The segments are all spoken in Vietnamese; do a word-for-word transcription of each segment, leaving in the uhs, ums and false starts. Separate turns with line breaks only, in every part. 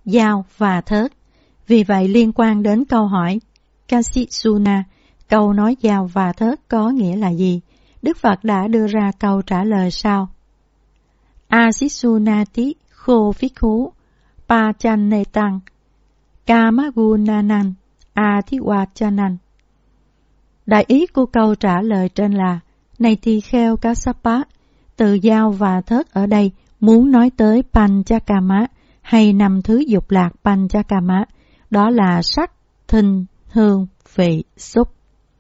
dao và thớt. Vì vậy liên quan đến câu hỏi Kasitsuna, câu nói dao và thớt có nghĩa là gì? Đức Phật đã đưa ra câu trả lời sau. Asisunati khô phích hú, pa chan nê tăng, kamagunanan, athiwachanan. Đại ý của câu trả lời trên là, này tỳ kheo Kassapa, từ dao và thớt ở đây muốn nói tới Panchakama hay năm thứ dục lạc Panchakama, đó là sắc, thinh, hương, vị, xúc.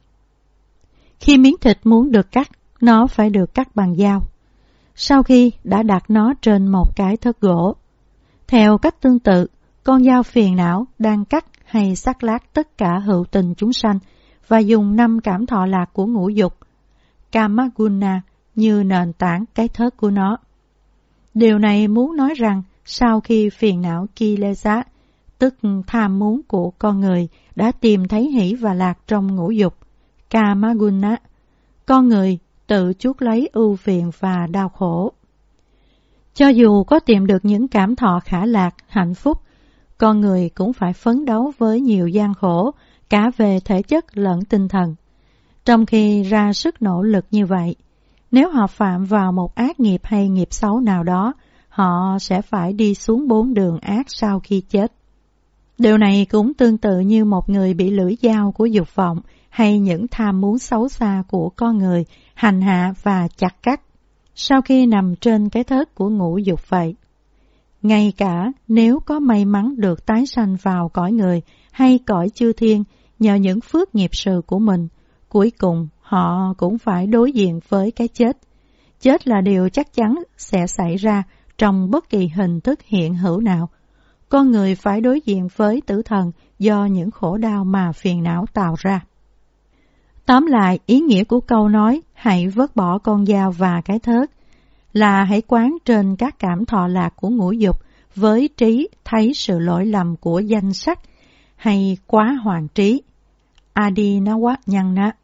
Khi miếng thịt muốn được cắt, nó phải được cắt bằng dao. Sau khi đã đặt nó trên một cái thớt gỗ. Theo cách tương tự, con dao phiền não đang cắt hay sắc lát tất cả hữu tình chúng sanh và dùng năm cảm thọ lạc của ngũ dục, Kamaguna, như nền tảng cái thớt của nó. Điều này muốn nói rằng sau khi phiền não Kilesa, tức tham muốn của con người, đã tìm thấy hỷ và lạc trong ngũ dục, Kamaguna, con người tự chuốc lấy ưu phiền và đau khổ. Cho dù có tìm được những cảm thọ khả lạc, hạnh phúc, con người cũng phải phấn đấu với nhiều gian khổ, cả về thể chất lẫn tinh thần. Trong khi ra sức nỗ lực như vậy, nếu họ phạm vào một ác nghiệp hay nghiệp xấu nào đó, họ sẽ phải đi xuống bốn đường ác sau khi chết. Điều này cũng tương tự như một người bị lưỡi dao của dục vọng hay những tham muốn xấu xa của con người hành hạ và chặt cắt sau khi nằm trên cái thớt của ngũ dục vậy. Ngay cả nếu có may mắn được tái sanh vào cõi người hay cõi chư thiên nhờ những phước nghiệp sự của mình, cuối cùng họ cũng phải đối diện với cái chết. Chết là điều chắc chắn sẽ xảy ra trong bất kỳ hình thức hiện hữu nào. Con người phải đối diện với tử thần do những khổ đau mà phiền não tạo ra. Tóm lại, ý nghĩa của câu nói hãy vứt bỏ con dao và cái thớt là hãy quán trên các cảm thọ lạc của ngũ dục với trí thấy sự lỗi lầm của danh sắc hay quá hoàn trí, Adinawanyana,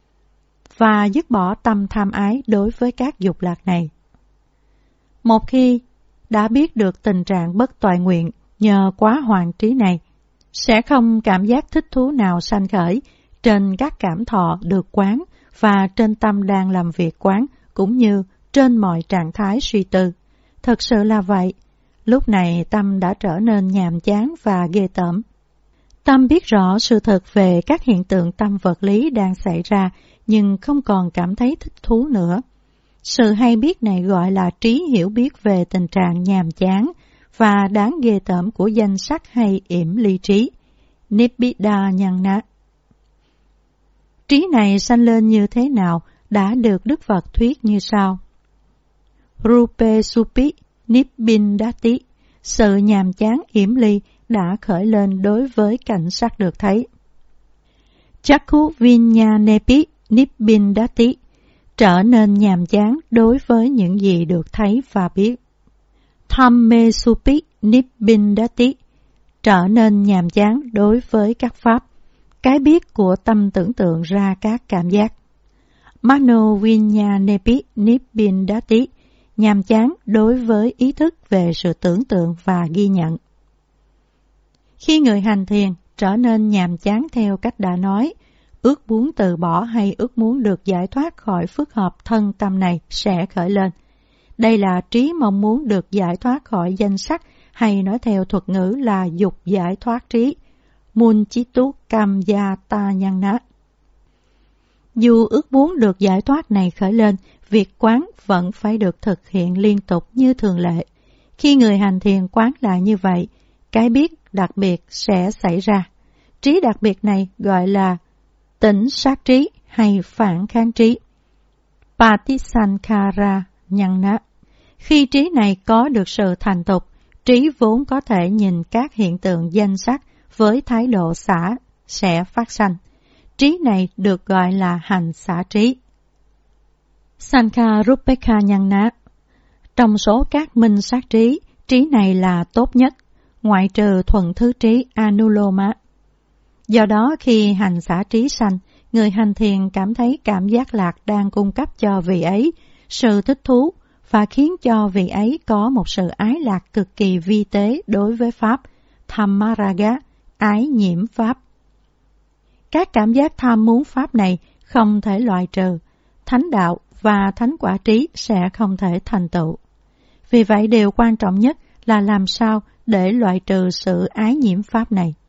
và dứt bỏ tâm tham ái đối với các dục lạc này. Một khi đã biết được tình trạng bất toại nguyện nhờ quá hoàn trí này, sẽ không cảm giác thích thú nào sanh khởi trên các cảm thọ được quán và trên tâm đang làm việc quán, cũng như trên mọi trạng thái suy tư. Thật sự là vậy, lúc này tâm đã trở nên nhàm chán và ghê tởm. Tâm biết rõ sự thật về các hiện tượng tâm vật lý đang xảy ra, nhưng không còn cảm thấy thích thú nữa. Sự hay biết này gọi là trí hiểu biết về tình trạng nhàm chán và đáng ghê tởm của danh sắc hay yểm ly trí, Nibbida-nhana. Trí này sanh lên như thế nào đã được Đức Phật thuyết như sau. Rupe supi nibbindati, sự nhàm chán yểm ly đã khởi lên đối với cảnh sắc được thấy. Chakku vinyanepi nibbindati, trở nên nhàm chán đối với những gì được thấy và biết. Dhamme supi nibbindati, trở nên nhàm chán đối với các pháp, cái biết của tâm tưởng tượng ra các cảm giác. Mano vinyanepi nibbindati, nhàm chán đối với ý thức về sự tưởng tượng và ghi nhận. Khi người hành thiền trở nên nhàm chán theo cách đã nói, ước muốn từ bỏ hay ước muốn được giải thoát khỏi phức hợp thân tâm này sẽ khởi lên. Đây là trí mong muốn được giải thoát khỏi danh sắc, hay nói theo thuật ngữ là dục giải thoát trí, Munchitu Kamyatanyana. Dù ước muốn được giải thoát này khởi lên, việc quán vẫn phải được thực hiện liên tục như thường lệ. Khi người hành thiền quán lại như vậy, cái biết đặc biệt sẽ xảy ra. Trí đặc biệt này gọi là tỉnh sát trí hay phản kháng trí, Patisankhara Nhana. Khi trí này có được sự thành thục, trí vốn có thể nhìn các hiện tượng danh sắc với thái độ xả sẽ phát sanh. Trí này được gọi là hành xả trí. Sankharupekha Nhana. Trong số các minh sát trí, trí này là tốt nhất, ngoại trừ thuận thứ trí Anuloma. Do đó khi hành xả trí sanh, người hành thiền cảm thấy cảm giác lạc đang cung cấp cho vị ấy sự thích thú và khiến cho vị ấy có một sự ái lạc cực kỳ vi tế đối với Pháp, Dhammaraga, ái nhiễm pháp. Các cảm giác tham muốn pháp này không thể loại trừ, thánh đạo và thánh quả trí sẽ không thể thành tựu. Vì vậy điều quan trọng nhất là làm sao để loại trừ sự ái nhiễm pháp này.